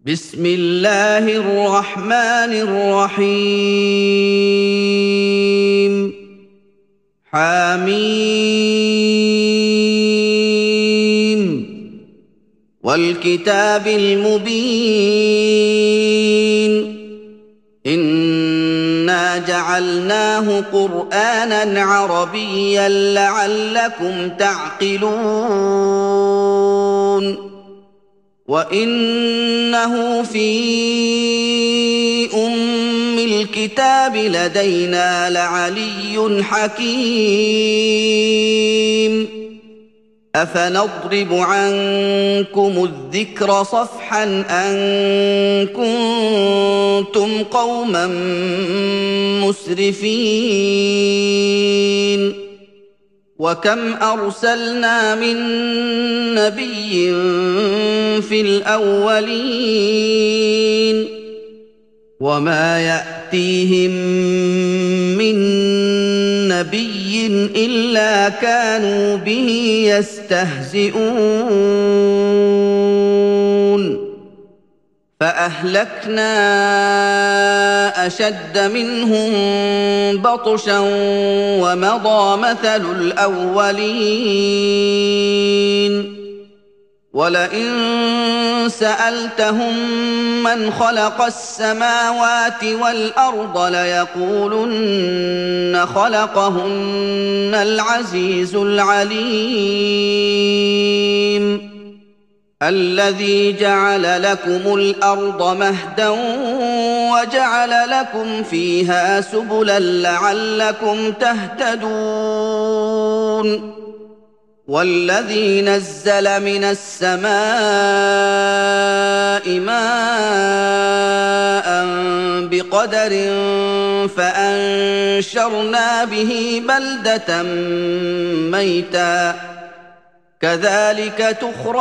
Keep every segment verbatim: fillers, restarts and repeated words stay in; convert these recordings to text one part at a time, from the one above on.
بسم الله الرحمن الرحيم حميم والكتاب المبين إنا جعلناه قرآنا عربيا لعلكم تعقلون وإنه في أم الكتاب لدينا لعلي حكيم أفنضرب عنكم الذكر صفحا أن كنتم قوما مسرفين وكم أرسلنا من نبي في الأولين وما يأتيهم من نبي إلا كانوا به يستهزئون فأهلكنا أشد منهم بطشا ومضى مثل الأولين ولئن سألتهم من خلق السماوات والأرض ليقولن خلقهن العزيز العليم الذي جعل لكم الأرض مهدا وجعل لكم فيها سبلا لعلكم تهتدون والذي نزل من السماء ماء بقدر فأنشرنا به بلدة ميتا كذلك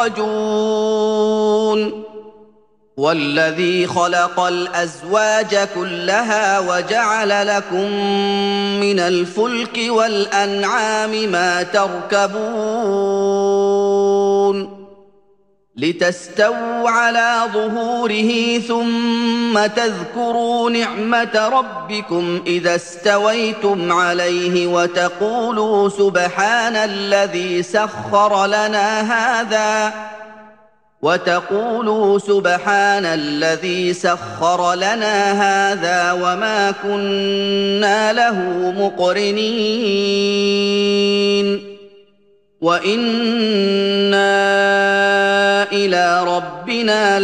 تخرجون والذي خلق الأزواج كلها وجعل لكم من الفلك والأنعام ما تركبون لتستووا على ظهوره ثم تذكروا نعمة ربكم إذا استويتم عليه وتقولوا سبحان الذي سخر لنا هذا وتقولوا سبحان الذي سخر لنا هذا وما كنا له مقرنين وإنا إلى ربنا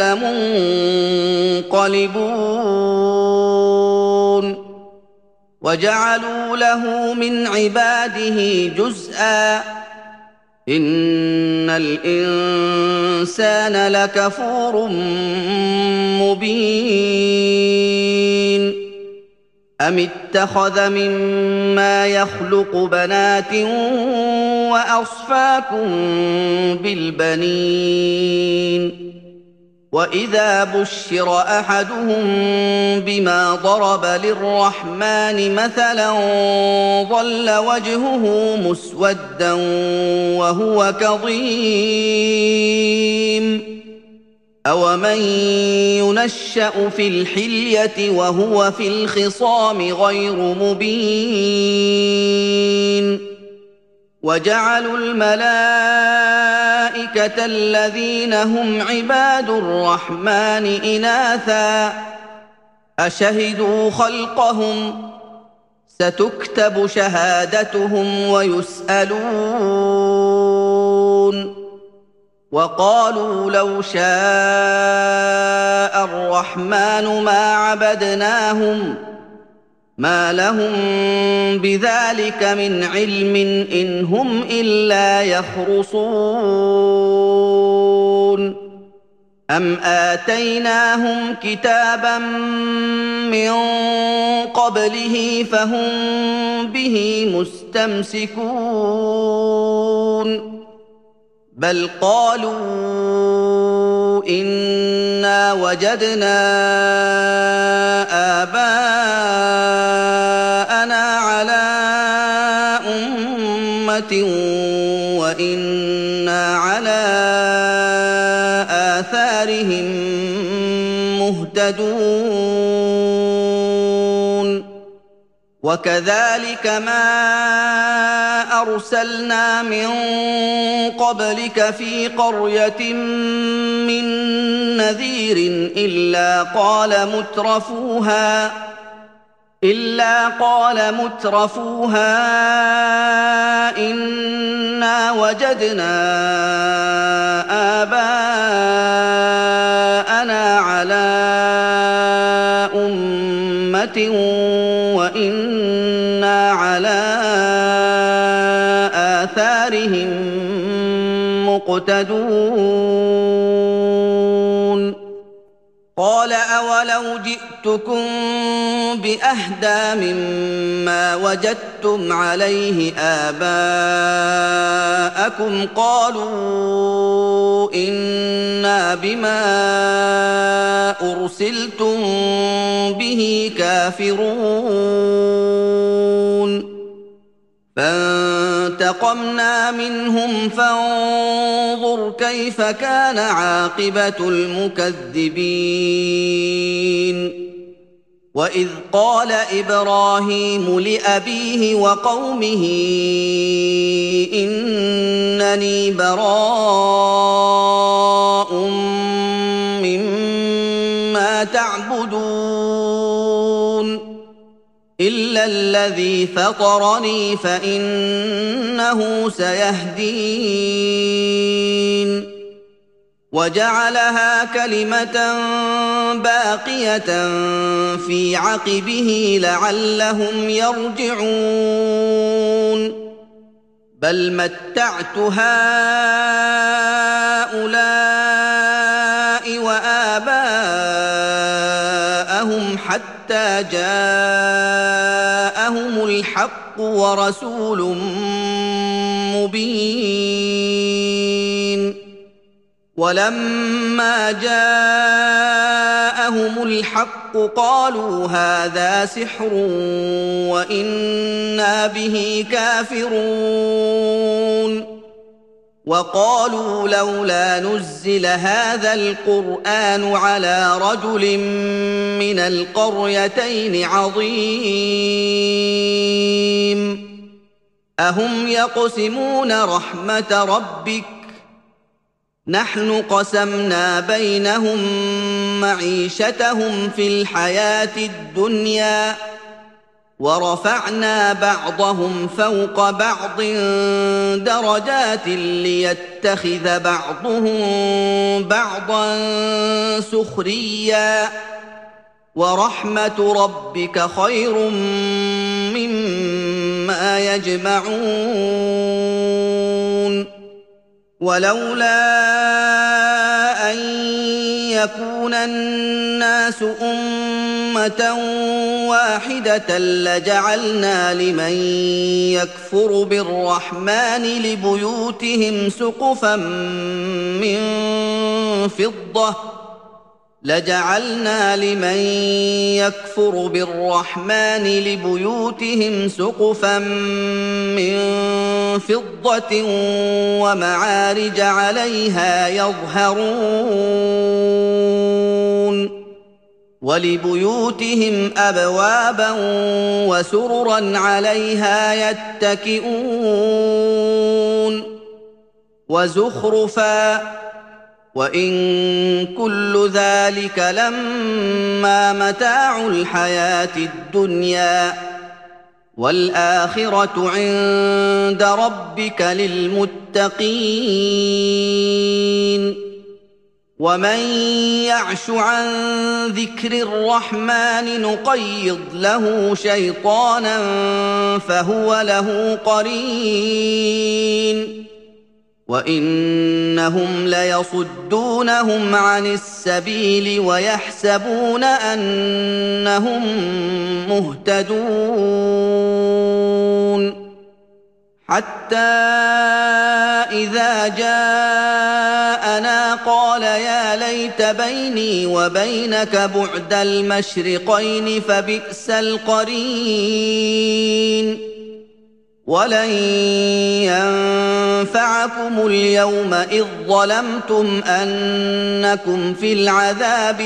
لمنقلبون وجعلوا له من عباده جزءا إن الإنسان لكفور مبين أم اتخذ مما يخلق بنات وأصفاكم بالبنين وإذا بشر أحدهم بما ضرب للرحمن مثلا ظل وجهه مسودا وهو كظيم أومن ينشأ في الحلية وهو في الخصام غير مبين وجعلوا الملائكة الذين هم عباد الرحمن إناثا أشهدوا خلقهم ستكتب شهادتهم ويسألون وقالوا لو شاء الرحمن ما عبدناهم ما لهم بذلك من علم إن هم إلا يخرصون أم آتيناهم كتابا من قبله فهم به مستمسكون بل قالوا إنا وجدنا آباءنا على أمة وإنا على آثارهم مهتدون وكذلك ما أرسلنا من قبلك في قرية من نذير إلا قال مترفوها إلا قال مترفوها إنا وجدنا آباءنا على أمة وإنا على آثارهم مقتدون قال أولو جئتكم بأهدى مما وجدتم عليه آباءكم قالوا إنا بما أرسلتم به كافرون فانتقمنا منهم فانظر كيف كان عاقبة المكذبين وإذ قال إبراهيم لأبيه وقومه إنني براء مما تعبدون إلا الذي فطرني فإنه سيهدين وجعلها كلمة باقية في عقبه لعلهم يرجعون بل متعت هؤلاء وآباءهم حتى جاءهم الحق ورسول مبين ولما جاءهم الحق قالوا هذا سحر وإنا به كافرون وقالوا لولا نزل هذا القرآن على رجل من القريتين عظيم أهم يقسمون رحمة ربك نحن قسمنا بينهم معيشتهم في الحياة الدنيا ورفعنا بعضهم فوق بعض درجات ليتخذ بعضهم بعضا سخريا ورحمة ربك خير مما يجمعون ولولا أن يكون الناس أمة واحدة لجعلنا لمن يكفر بالرحمن لبيوتهم سقفا من فضة لجعلنا لمن يكفر بالرحمن لبيوتهم سقفا من فضة ومعارج عليها يظهرون ولبيوتهم أبوابا وسررا عليها يتكئون وزخرفا وإن كل ذلك لما متاع الحياة الدنيا والآخرة عند ربك للمتقين ومن يعش عن ذكر الرحمن نقيض له شيطانا فهو له قرين وإنهم ليصدونهم عن السبيل ويحسبون أنهم مهتدون حتى إذا جاءنا قال يا ليت بيني وبينك بعد المشرقين فبئس القرين ولن ينفعكم اليوم إذ ظلمتم أنكم في العذاب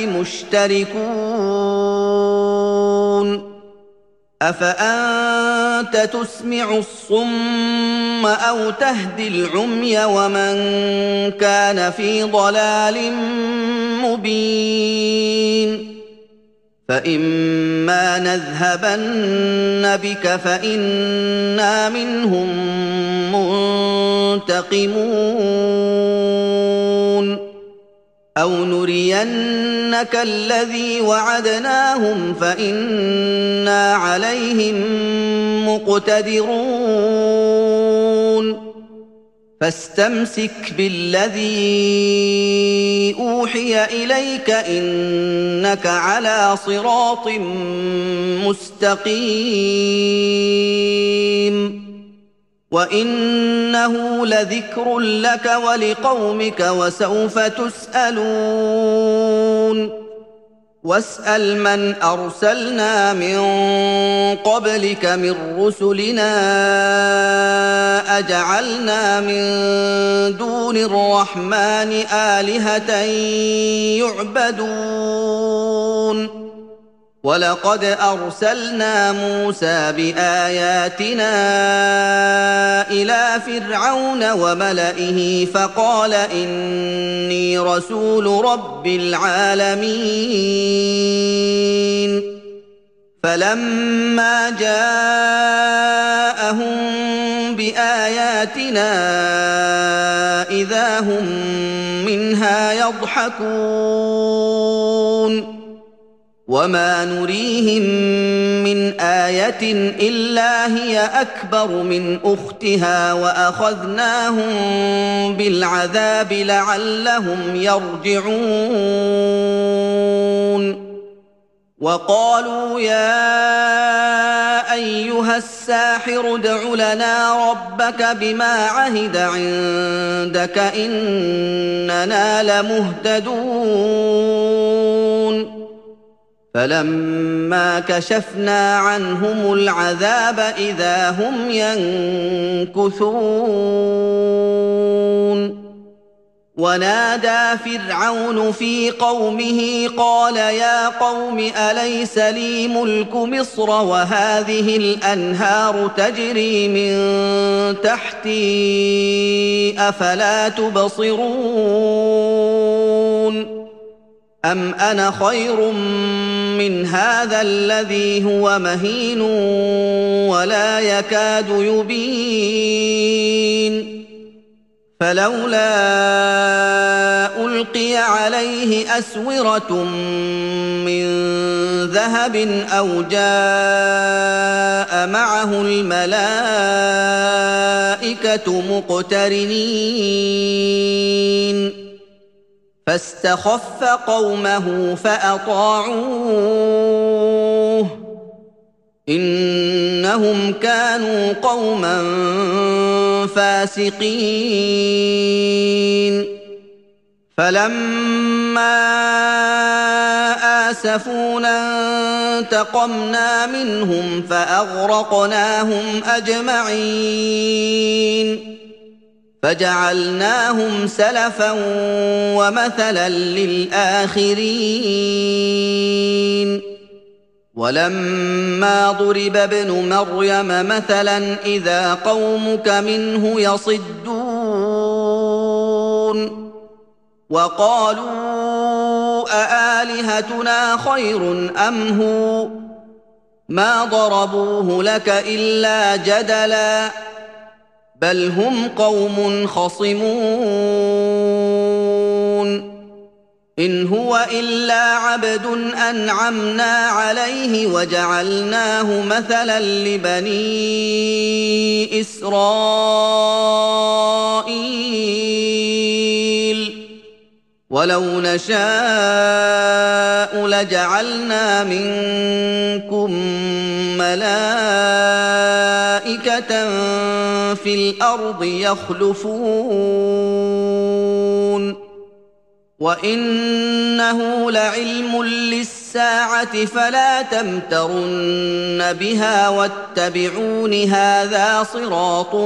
مشتركون أفأنت تسمع الصم أو تهدي العمي ومن كان في ضلال مبين فإما نذهبن بك فإنا منهم منتقمون أو نرينك الذي وعدناهم فإنا عليهم مقتدرون فاستمسك بالذي أوحي إليك إنك على صراط مستقيم وإنه لذكر لك ولقومك وسوف تسألون واسأل من أرسلنا من قبلك من رسلنا أجعلنا من دون الرحمن آلهة يعبدون ولقد أرسلنا موسى بآياتنا إلى فرعون وملئه فقال إني رسول رب العالمين فلما جاءهم بآياتنا إذا هم منها يضحكون وما نريهم من آية إلا هي أكبر من أختها وأخذناهم بالعذاب لعلهم يرجعون وقالوا يا أيها الساحر ادع لنا ربك بما عهد عندك إننا لمهتدون فلما كشفنا عنهم العذاب إذا هم ينكثون ونادى فرعون في قومه قال يا قوم أليس لي ملك مصر وهذه الأنهار تجري من تحتي أفلا تبصرون أم أنا خير من هذا الذي هو مهين ولا يكاد يبين فلولا ألقي عليه أسورة من ذهب أو جاء معه الملائكة مقترنين فاستخف قومه فأطاعوه إنهم كانوا قوما فاسقين فلما آسفونا انتقمنا منهم فأغرقناهم أجمعين فجعلناهم سلفا ومثلا للآخرين ولما ضرب ابن مريم مثلا إذا قومك منه يصدون وقالوا أآلهتنا خير أم هو ما ضربوه لك إلا جدلا بل هم قوم خصمون إن هو إلا عبد أنعمنا عليه وجعلناه مثلا لبني إسرائيل ولو نشاء لجعلنا منكم ملائكة في الأرض يخلفون وإنه لعلم للساعة الساعة فلا تمترن بها واتبعون هذا صراط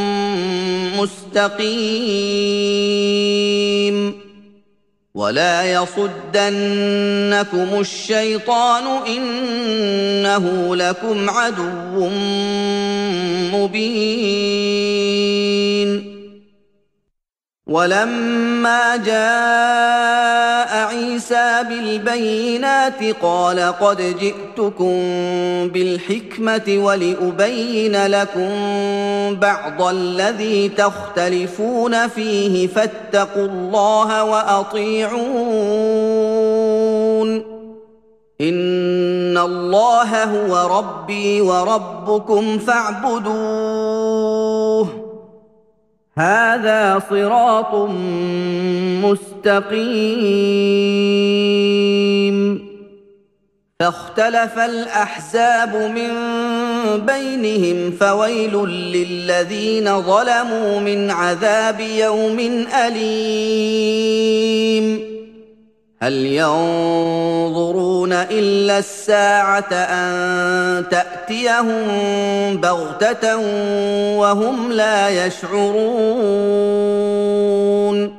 مستقيم ولا يصدنكم الشيطان إنه لكم عدو مبين ولما جاء عيسى بالبينات قال قد جئتكم بالحكمة ولأبين لكم بعض الذي تختلفون فيه فاتقوا الله وأطيعون إن الله هو ربي وربكم فاعبدوه هذا صراط مستقيم فاختلف الأحزاب من بينهم فويل للذين ظلموا من عذاب يوم أليم هل ينظرون إلا الساعة أن تأتيهم بغتة وهم لا يشعرون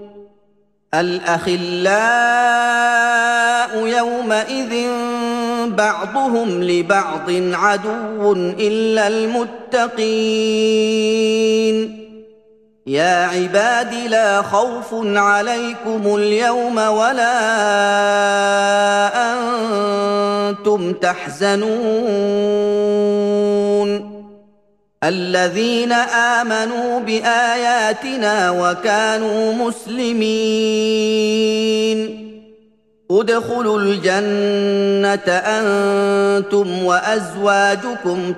الأخلاء يومئذ بعضهم لبعض عدو إلا المتقين يا عباد لا خوف عليكم اليوم ولا أنتم تحزنون الذين آمنوا بآياتنا وكانوا مسلمين ادخلوا الجنة أنتم وأزواجكم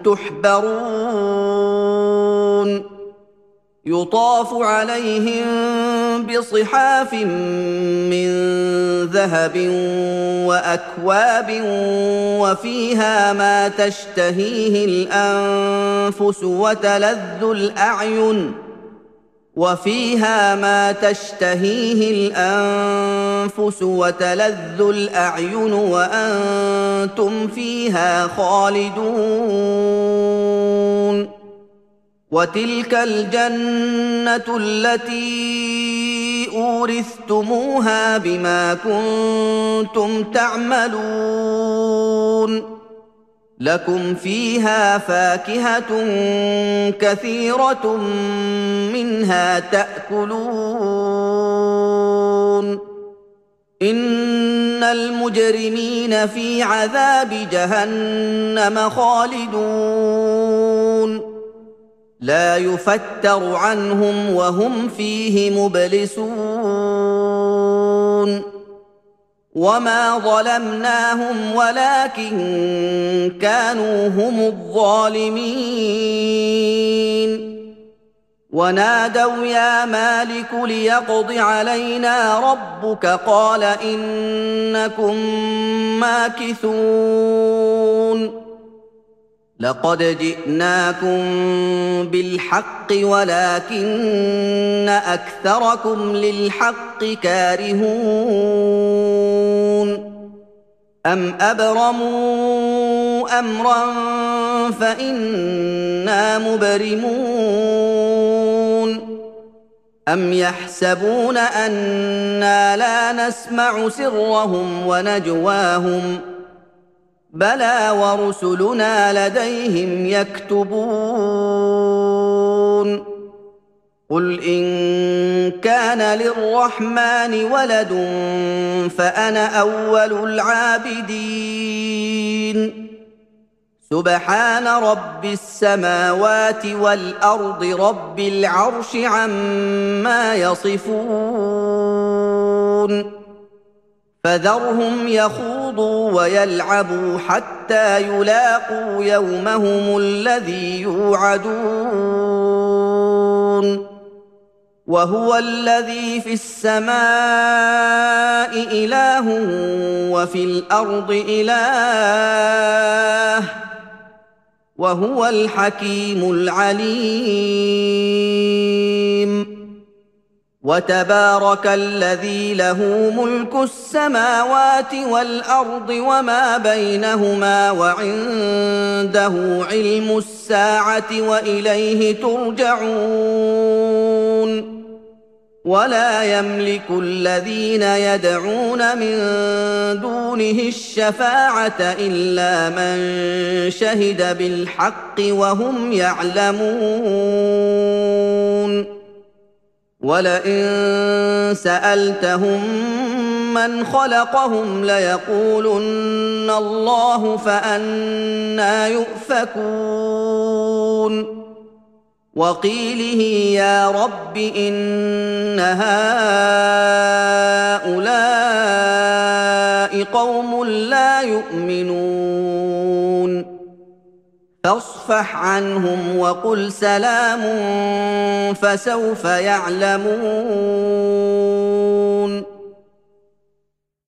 تحبرون يطاف عليهم بصحاف من ذهب وأكواب وفيها ما تشتهيه الأنفس وتلذ الأعين وفيها ما تشتهيه الأنفس وتلذ الأعين وأنتم فيها خالدون وتلك الجنة التي أورثتموها بما كنتم تعملون لكم فيها فاكهة كثيرة منها تأكلون إن المجرمين في عذاب جهنم خالدون لا يفتر عنهم وهم فيه مبلسون وما ظلمناهم ولكن كانوا هم الظالمين ونادوا يا مالك ليقض علينا ربك قال إنكم ماكثون لقد جئناكم بالحق ولكن أكثركم للحق كارهون أم أبرموا أمرا فإنا مبرمون أم يحسبون أنا لا نسمع سرهم ونجواهم بلى ورسلنا لديهم يكتبون قل إن كان للرحمن ولد فأنا أول العابدين سبحان رب السماوات والأرض رب العرش عما يصفون فذرهم يخوضوا ويلعبوا حتى يلاقوا يومهم الذي يوعدون وهو الذي في السماء إله وفي الأرض إله وهو الحكيم العليم وتبارك الذي له ملك السماوات والارض وما بينهما وعنده علم الساعه واليه ترجعون ولا يملك الذين يدعون من دونه الشفاعه الا من شهد بالحق وهم يعلمون ولئن سالتهم من خلقهم ليقولن الله فانى يؤفكون وقيله يا رب ان هؤلاء قوم لا يؤمنون فاصفح عنهم وقل سلام فسوف يعلمون